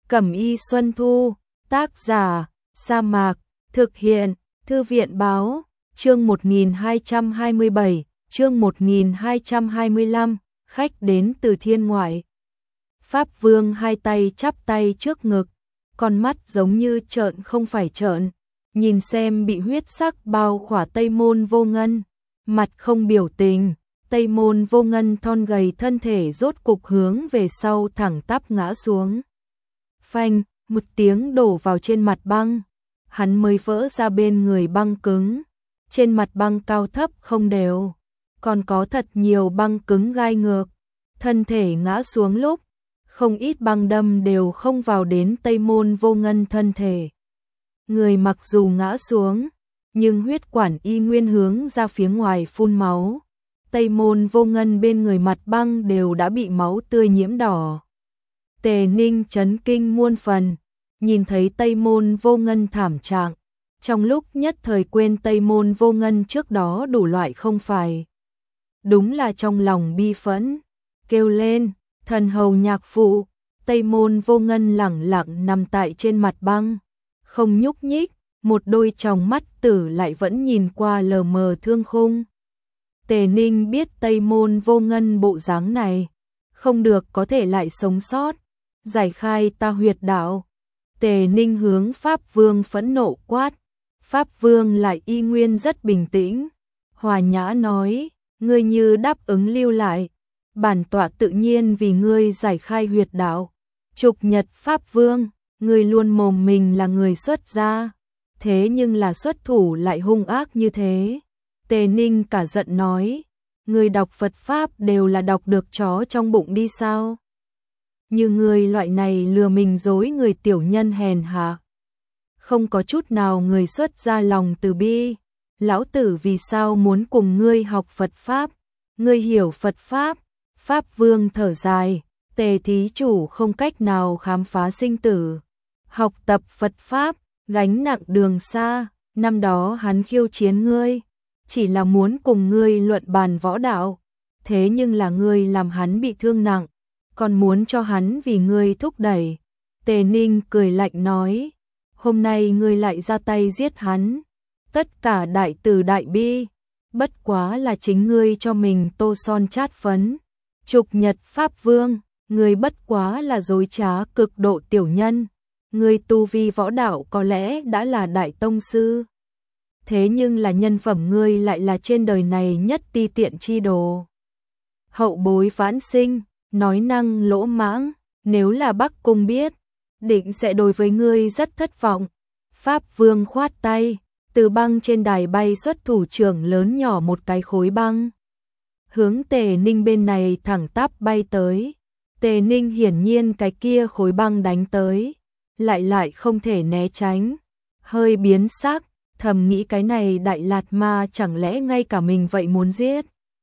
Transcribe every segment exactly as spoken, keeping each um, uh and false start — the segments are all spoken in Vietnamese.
Cẩm y Xuân Thu, tác giả, Sa Mạc, thực hiện, Thư viện báo, chương một nghìn hai trăm hai mươi bảy, chương một nghìn hai trăm hai mươi lăm, khách đến từ thiên ngoại. Pháp Vương hai tay chắp tay trước ngực, con mắt giống như trợn không phải trợn, nhìn xem bị huyết sắc bao khỏa Tây Môn Vô Ngân, mặt không biểu tình. Tây Môn Vô Ngân thon gầy thân thể rốt cục hướng về sau thẳng tắp ngã xuống. Phanh, một tiếng đổ vào trên mặt băng, hắn mới vỡ ra bên người băng cứng. Trên mặt băng cao thấp không đều, còn có thật nhiều băng cứng gai ngược. Thân thể ngã xuống lúc, không ít băng đâm đều không vào đến Tây Môn Vô Ngân thân thể. Người mặc dù ngã xuống, nhưng huyết quản y nguyên hướng ra phía ngoài phun máu. Tây Môn Vô Ngân bên người mặt băng đều đã bị máu tươi nhiễm đỏ. Tề Ninh chấn kinh muôn phần, nhìn thấy Tây Môn Vô Ngân thảm trạng, trong lúc nhất thời quên Tây Môn Vô Ngân trước đó đủ loại không phải. Đúng là trong lòng bi phẫn, kêu lên, thần hầu nhạc phụ. Tây Môn Vô Ngân lẳng lặng nằm tại trên mặt băng, không nhúc nhích, một đôi tròng mắt tử lại vẫn nhìn qua lờ mờ thương khung. Tề Ninh biết Tây Môn Vô Ngân bộ dáng này không được có thể lại sống sót, giải khai ta huyệt đạo. Tề Ninh hướng Pháp Vương phẫn nộ quát. Pháp Vương lại y nguyên rất bình tĩnh, hòa nhã nói, ngươi như đáp ứng lưu lại, bản tọa tự nhiên vì ngươi giải khai huyệt đạo. Trục Nhật Pháp Vương, ngươi luôn mồm mình là người xuất gia, thế nhưng là xuất thủ lại hung ác như thế. Tề Ninh cả giận nói, người đọc Phật Pháp đều là đọc được chó trong bụng đi sao? Như người loại này lừa mình dối người tiểu nhân hèn hạ, không có chút nào người xuất ra lòng từ bi. Lão tử vì sao muốn cùng ngươi học Phật Pháp? Ngươi hiểu Phật Pháp? Pháp Vương thở dài, Tề thí chủ không cách nào khám phá sinh tử, học tập Phật Pháp, gánh nặng đường xa. Năm đó hắn khiêu chiến ngươi, chỉ là muốn cùng ngươi luận bàn võ đạo, thế nhưng là ngươi làm hắn bị thương nặng, còn muốn cho hắn vì ngươi thúc đẩy. Tề Ninh cười lạnh nói, hôm nay ngươi lại ra tay giết hắn, tất cả đại từ đại bi, bất quá là chính ngươi cho mình tô son chát phấn. Trục Nhật Pháp Vương, ngươi bất quá là dối trá cực độ tiểu nhân, ngươi tu vi võ đạo có lẽ đã là đại tông sư, thế nhưng là nhân phẩm ngươi lại là trên đời này nhất ti tiện chi đồ. Hậu bối vãn sinh, nói năng lỗ mãng, nếu là Bắc Cung biết, định sẽ đối với ngươi rất thất vọng. Pháp Vương khoát tay, từ băng trên đài bay xuất thủ trưởng lớn nhỏ một cái khối băng, hướng Tề Ninh bên này thẳng tắp bay tới. Tề Ninh hiển nhiên cái kia khối băng đánh tới, lại lại không thể né tránh, hơi biến sắc, thầm nghĩ cái này Đại Lạt Ma chẳng lẽ ngay cả mình vậy muốn giết.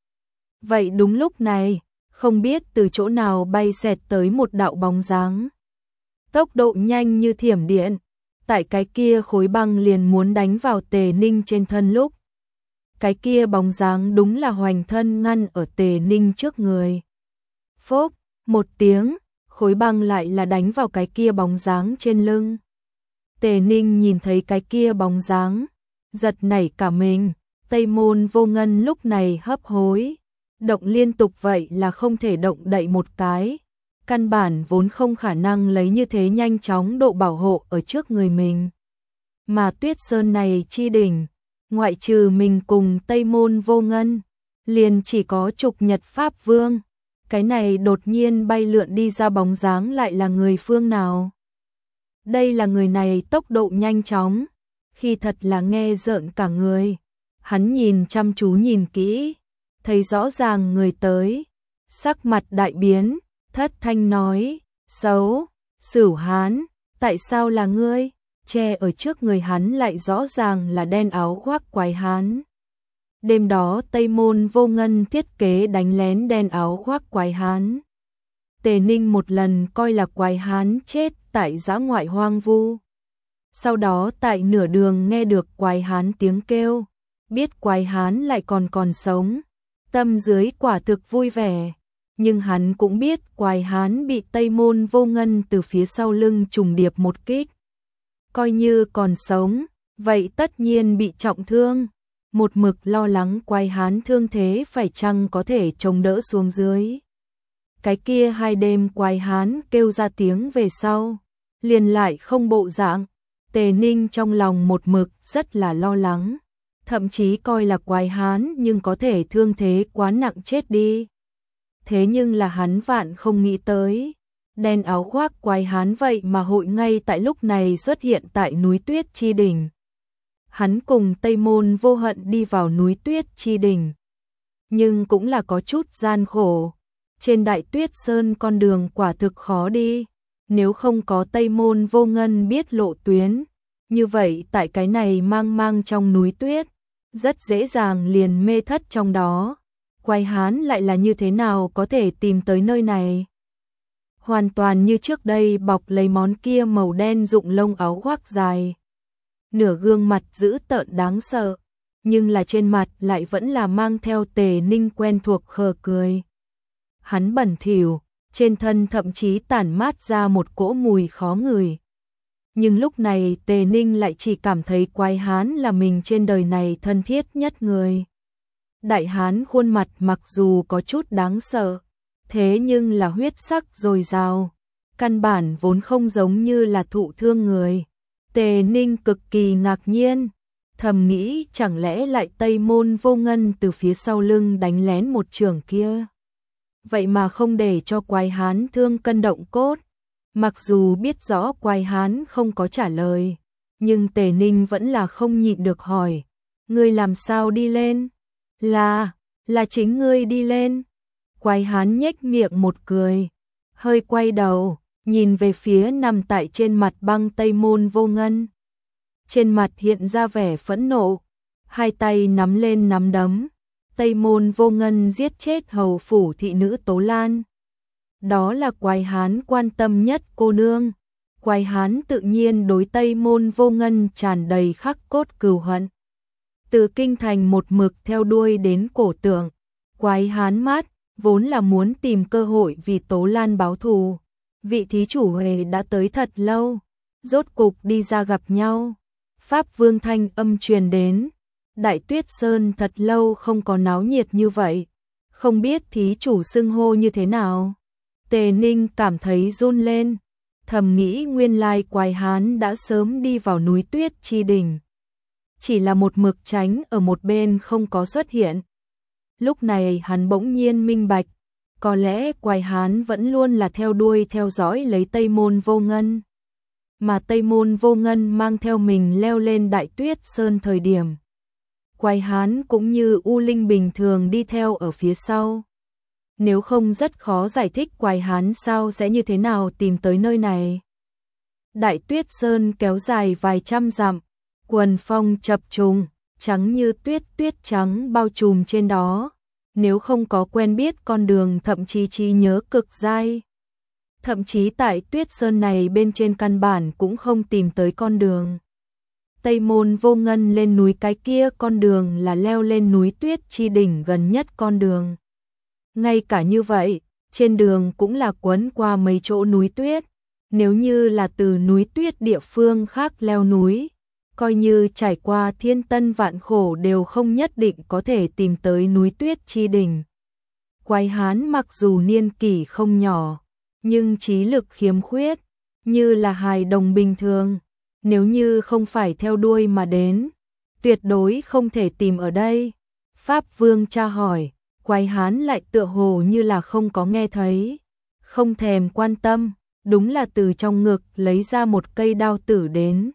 Vậy đúng lúc này, không biết từ chỗ nào bay xẹt tới một đạo bóng dáng, tốc độ nhanh như thiểm điện, tại cái kia khối băng liền muốn đánh vào Tề Ninh trên thân lúc, cái kia bóng dáng đúng là hoành thân ngăn ở Tề Ninh trước người. Phốc, một tiếng, khối băng lại là đánh vào cái kia bóng dáng trên lưng. Tề Ninh nhìn thấy cái kia bóng dáng, giật nảy cả mình. Tây Môn Vô Ngân lúc này hấp hối, động liên tục vậy là không thể động đậy một cái, căn bản vốn không khả năng lấy như thế nhanh chóng độ bảo hộ ở trước người mình. Mà Tuyết Sơn này chi đỉnh, ngoại trừ mình cùng Tây Môn Vô Ngân, liền chỉ có Trục Nhật Pháp Vương. Cái này đột nhiên bay lượn đi ra bóng dáng lại là người phương nào? Đây là người này tốc độ nhanh chóng, khi thật là nghe rợn cả người. Hắn nhìn chăm chú nhìn kỹ, thấy rõ ràng người tới, sắc mặt đại biến, thất thanh nói, xấu, Sửu Hán, tại sao là ngươi? Che ở trước người hắn lại rõ ràng là đen áo khoác Quái Hán. Đêm đó Tây Môn Vô Ngân thiết kế đánh lén đen áo khoác Quái Hán. Tề Ninh một lần coi là Quái Hán chết tại dã ngoại hoang vu. Sau đó tại nửa đường nghe được Quái Hán tiếng kêu, biết Quái Hán lại còn còn sống, tâm dưới quả thực vui vẻ. Nhưng hắn cũng biết Quái Hán bị Tây Môn Vô Ngân từ phía sau lưng trùng điệp một kích. Coi như còn sống, vậy tất nhiên bị trọng thương. Một mực lo lắng Quái Hán thương thế phải chăng có thể chống đỡ xuống dưới. Cái kia hai đêm Quái Hán kêu ra tiếng về sau, liền lại không bộ dạng. Tề Ninh trong lòng một mực rất là lo lắng, thậm chí coi là Quái Hán nhưng có thể thương thế quá nặng chết đi. Thế nhưng là hắn vạn không nghĩ tới, đen áo khoác Quái Hán vậy mà hội ngay tại lúc này xuất hiện tại núi Tuyết Chi Đỉnh. Hắn cùng Tây Môn Vô Hận đi vào núi Tuyết Chi Đỉnh, nhưng cũng là có chút gian khổ. Trên Đại Tuyết Sơn con đường quả thực khó đi, nếu không có Tây Môn Vô Ngân biết lộ tuyến, như vậy tại cái này mang mang trong núi tuyết, rất dễ dàng liền mê thất trong đó. Quái Hán lại là như thế nào có thể tìm tới nơi này? Hoàn toàn như trước đây bọc lấy món kia màu đen rụng lông áo khoác dài. Nửa gương mặt dữ tợn đáng sợ, nhưng là trên mặt lại vẫn là mang theo Tề Ninh quen thuộc khờ cười. Hắn bẩn thỉu, trên thân thậm chí tản mát ra một cỗ mùi khó ngửi. Nhưng lúc này Tề Ninh lại chỉ cảm thấy Quái Hán là mình trên đời này thân thiết nhất người. Đại hán khuôn mặt mặc dù có chút đáng sợ, thế nhưng là huyết sắc dồi dào, căn bản vốn không giống như là thụ thương người. Tề Ninh cực kỳ ngạc nhiên, thầm nghĩ chẳng lẽ lại Tây Môn Vô Ngân từ phía sau lưng đánh lén một trường kia. Vậy mà không để cho Quái Hán thương cân động cốt. Mặc dù biết rõ Quái Hán không có trả lời, nhưng Tề Ninh vẫn là không nhịn được hỏi, ngươi làm sao đi lên? Là, là chính ngươi đi lên. Quái Hán nhếch miệng một cười, hơi quay đầu, nhìn về phía nằm tại trên mặt băng Tây Môn Vô Ngân. Trên mặt hiện ra vẻ phẫn nộ, hai tay nắm lên nắm đấm. Tây Môn Vô Ngân giết chết hầu phủ thị nữ Tố Lan. Đó là Quái Hán quan tâm nhất cô nương. Quái Hán tự nhiên đối Tây Môn Vô Ngân tràn đầy khắc cốt cừu hận. Từ kinh thành một mực theo đuôi đến cổ tượng, Quái Hán mát, vốn là muốn tìm cơ hội vì Tố Lan báo thù. Vị thí chủ Huệ đã tới thật lâu, rốt cục đi ra gặp nhau. Pháp Vương thanh âm truyền đến, Đại Tuyết Sơn thật lâu không có náo nhiệt như vậy, không biết thí chủ xưng hô như thế nào. Tề Ninh cảm thấy run lên, thầm nghĩ nguyên lai Quái Hán đã sớm đi vào núi Tuyết Chi Đỉnh, chỉ là một mực tránh ở một bên không có xuất hiện. Lúc này hắn bỗng nhiên minh bạch, có lẽ Quái Hán vẫn luôn là theo đuôi theo dõi lấy Tây Môn Vô Ngân, mà Tây Môn Vô Ngân mang theo mình leo lên Đại Tuyết Sơn thời điểm, Quái Hán cũng như U Linh bình thường đi theo ở phía sau. Nếu không rất khó giải thích Quái Hán sao sẽ như thế nào tìm tới nơi này. Đại Tuyết Sơn kéo dài vài trăm dặm, quần phong chập trùng, trắng như tuyết, tuyết trắng bao trùm trên đó. Nếu không có quen biết con đường thậm chí trí nhớ cực dai. Thậm chí tại Tuyết Sơn này bên trên căn bản cũng không tìm tới con đường. Tây Môn Vô Ngân lên núi cái kia con đường là leo lên núi Tuyết Chi Đỉnh gần nhất con đường. Ngay cả như vậy, trên đường cũng là quấn qua mấy chỗ núi tuyết. Nếu như là từ núi tuyết địa phương khác leo núi, coi như trải qua thiên tân vạn khổ đều không nhất định có thể tìm tới núi Tuyết Chi Đỉnh. Quái Hán mặc dù niên kỷ không nhỏ, nhưng trí lực khiếm khuyết, như là hài đồng bình thường. Nếu như không phải theo đuôi mà đến, tuyệt đối không thể tìm ở đây. Pháp Vương tra hỏi, Quái Hán lại tựa hồ như là không có nghe thấy, không thèm quan tâm, đúng là từ trong ngực lấy ra một cây đao tử đến.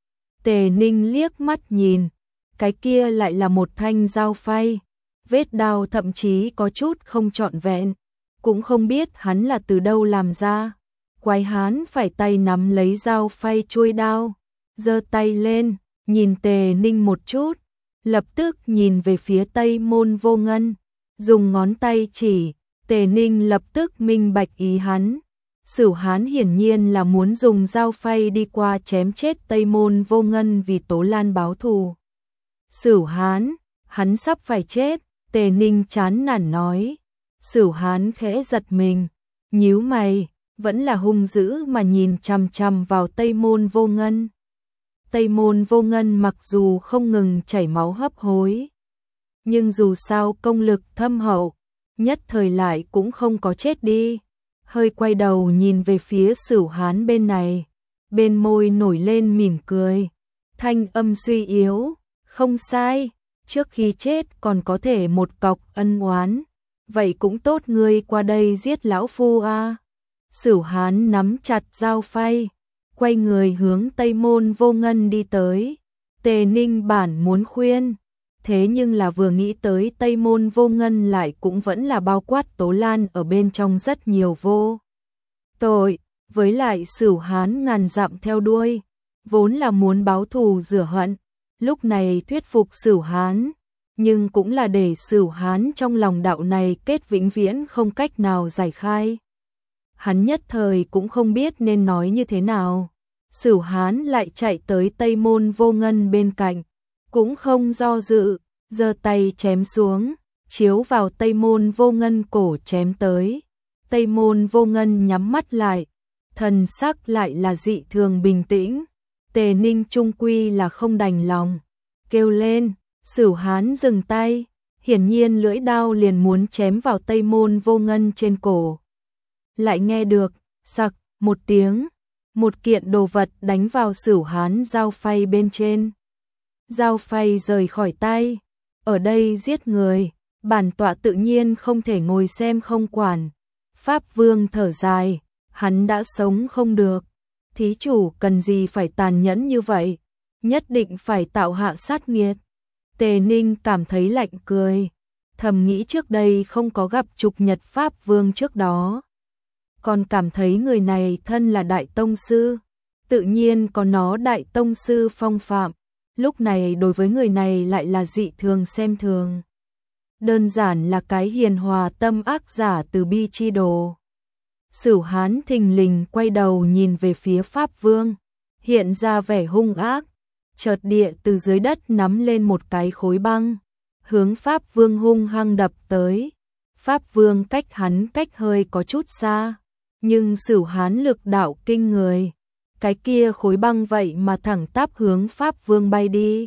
Tề Ninh liếc mắt nhìn, cái kia lại là một thanh dao phay, vết đao thậm chí có chút không trọn vẹn, cũng không biết hắn là từ đâu làm ra. Quái Hán phải tay nắm lấy dao phay chuôi đao, giơ tay lên, nhìn Tề Ninh một chút, lập tức nhìn về phía Tây Môn Vô Ngân, dùng ngón tay chỉ. Tề Ninh lập tức minh bạch ý hắn. Sửu Hán hiển nhiên là muốn dùng dao phay đi qua chém chết Tây Môn Vô Ngân vì Tố Lan báo thù. Sửu Hán, hắn sắp phải chết, Tề Ninh chán nản nói. Sửu Hán khẽ giật mình, nhíu mày, vẫn là hung dữ mà nhìn chằm chằm vào Tây Môn Vô Ngân. Tây Môn Vô Ngân mặc dù không ngừng chảy máu hấp hối, nhưng dù sao công lực thâm hậu, nhất thời lại cũng không có chết đi. Hơi quay đầu nhìn về phía Sửu Hán bên này, bên môi nổi lên mỉm cười, thanh âm suy yếu, không sai, trước khi chết còn có thể một cọc ân oán, vậy cũng tốt, ngươi qua đây giết lão phu a. À. Sửu Hán nắm chặt dao phay, quay người hướng Tây Môn Vô Ngân đi tới. Tề Ninh bản muốn khuyên, thế nhưng là vừa nghĩ tới Tây Môn Vô Ngân lại cũng vẫn là bao quát Tố Lan ở bên trong rất nhiều vô tội, với lại Sửu Hán ngàn dặm theo đuôi, vốn là muốn báo thù rửa hận, lúc này thuyết phục Sửu Hán, nhưng cũng là để Sửu Hán trong lòng đạo này kết vĩnh viễn không cách nào giải khai. Hắn nhất thời cũng không biết nên nói như thế nào. Sửu Hán lại chạy tới Tây Môn Vô Ngân bên cạnh, cũng không do dự, giơ tay chém xuống, chiếu vào Tây Môn Vô Ngân cổ chém tới. Tây Môn Vô Ngân nhắm mắt lại, thần sắc lại là dị thường bình tĩnh. Tề Ninh trung quy là không đành lòng, kêu lên. Sửu Hán dừng tay, hiển nhiên lưỡi đao liền muốn chém vào Tây Môn Vô Ngân trên cổ. Lại nghe được sặc một tiếng, một kiện đồ vật đánh vào Sửu Hán dao phay bên trên. Dao phay rời khỏi tay, ở đây giết người, bản tọa tự nhiên không thể ngồi xem không quản. Pháp Vương thở dài, hắn đã sống không được, thí chủ cần gì phải tàn nhẫn như vậy, nhất định phải tạo hạ sát nghiệt. Tề Ninh cảm thấy lạnh cười, thầm nghĩ trước đây không có gặp Trục Nhật Pháp Vương trước đó, còn cảm thấy người này thân là đại tông sư, tự nhiên có nó đại tông sư phong phạm, lúc này đối với người này lại là dị thường xem thường. Đơn giản là cái hiền hòa tâm ác giả từ bi chi đồ. Sửu Hán thình lình quay đầu nhìn về phía Pháp Vương, hiện ra vẻ hung ác, chợt địa từ dưới đất nắm lên một cái khối băng, hướng Pháp Vương hung hăng đập tới. Pháp Vương cách hắn cách hơi có chút xa, nhưng Sửu Hán lực đạo kinh người, cái kia khối băng vậy mà thẳng tắp hướng Pháp Vương bay đi.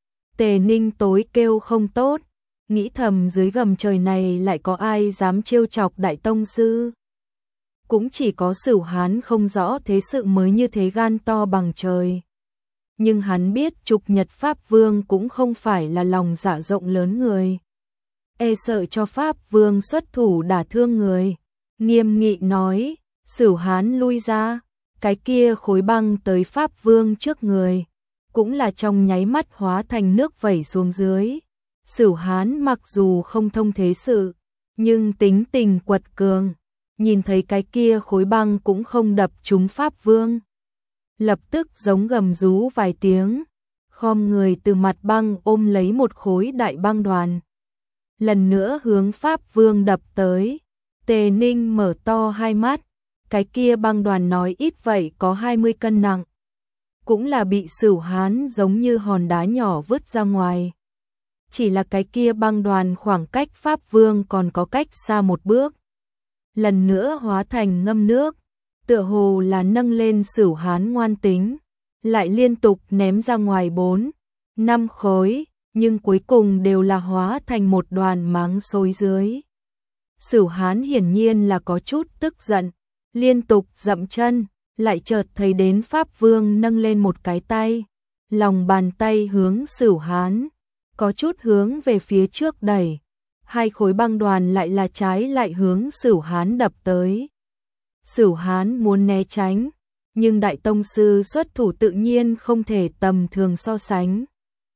Tề Ninh tối kêu không tốt, nghĩ thầm dưới gầm trời này lại có ai dám trêu chọc đại tông sư. Cũng chỉ có Sửu Hán không rõ thế sự mới như thế gan to bằng trời. Nhưng hắn biết Trục Nhật Pháp Vương cũng không phải là lòng dạ rộng lớn người, e sợ cho Pháp Vương xuất thủ đả thương người, nghiêm nghị nói. Sửu Hán lui ra, cái kia khối băng tới Pháp Vương trước người, cũng là trong nháy mắt hóa thành nước vẩy xuống dưới. Sửu Hán mặc dù không thông thế sự, nhưng tính tình quật cường, nhìn thấy cái kia khối băng cũng không đập trúng Pháp Vương, lập tức giống gầm rú vài tiếng, khom người từ mặt băng ôm lấy một khối đại băng đoàn, lần nữa hướng Pháp Vương đập tới. Tề Ninh mở to hai mắt, cái kia băng đoàn nói ít vậy có hai mươi cân nặng, cũng là bị Sửu Hán giống như hòn đá nhỏ vứt ra ngoài. Chỉ là cái kia băng đoàn khoảng cách Pháp Vương còn có cách xa một bước, lần nữa hóa thành ngâm nước, tựa hồ là nâng lên Sửu Hán ngoan tính, lại liên tục ném ra ngoài bốn, năm khối, nhưng cuối cùng đều là hóa thành một đoàn máng xối dưới. Sửu Hán hiển nhiên là có chút tức giận, liên tục dậm chân, lại chợt thấy đến Pháp Vương nâng lên một cái tay, lòng bàn tay hướng Sửu Hán, có chút hướng về phía trước đẩy, hai khối băng đoàn lại là trái lại hướng Sửu Hán đập tới. Sửu Hán muốn né tránh, nhưng đại tông sư xuất thủ tự nhiên không thể tầm thường so sánh.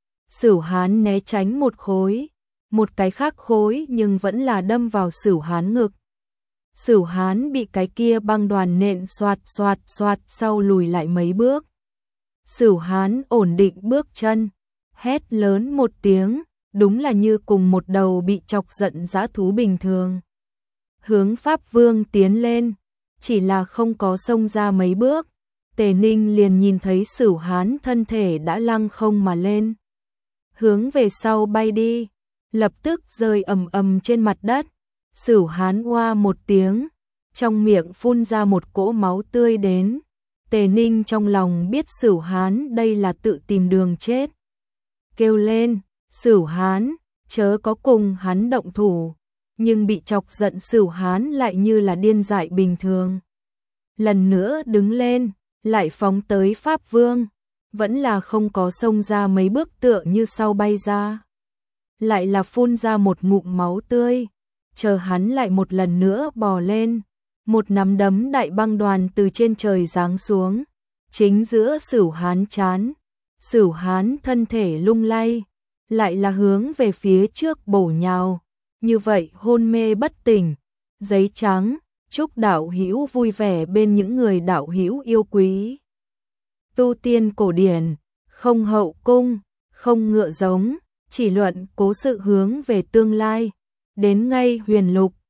Sửu Hán né tránh một khối, một cái khác khối nhưng vẫn là đâm vào Sửu Hán ngực. Sửu Hán bị cái kia băng đoàn nện xoạt xoạt xoạt sau lùi lại mấy bước. Sửu Hán ổn định bước chân, hét lớn một tiếng, đúng là như cùng một đầu bị chọc giận dã thú bình thường. Hướng Pháp Vương tiến lên, chỉ là không có xông ra mấy bước, Tề Ninh liền nhìn thấy Sửu Hán thân thể đã lăng không mà lên, hướng về sau bay đi, lập tức rơi ầm ầm trên mặt đất. Sửu Hán oa một tiếng, trong miệng phun ra một cỗ máu tươi đến. Tề Ninh trong lòng biết Sửu Hán đây là tự tìm đường chết. Kêu lên, Sửu Hán, chớ có cùng hắn động thủ. Nhưng bị chọc giận Sửu Hán lại như là điên dại bình thường. Lần nữa đứng lên, lại phóng tới Pháp Vương. Vẫn là không có xông ra mấy bước tựa như sau bay ra. Lại là phun ra một ngụm máu tươi. Chờ hắn lại một lần nữa bò lên. Một nắm đấm đại băng đoàn từ trên trời giáng xuống. Chính giữa Sửu Hán trán. Sửu Hán thân thể lung lay. Lại là hướng về phía trước bổ nhào. Như vậy hôn mê bất tỉnh. Giấy trắng, chúc đạo hữu vui vẻ bên những người đạo hữu yêu quý. Tu tiên cổ điển, không hậu cung, không ngựa giống, chỉ luận cố sự hướng về tương lai. Đến ngay huyền lục,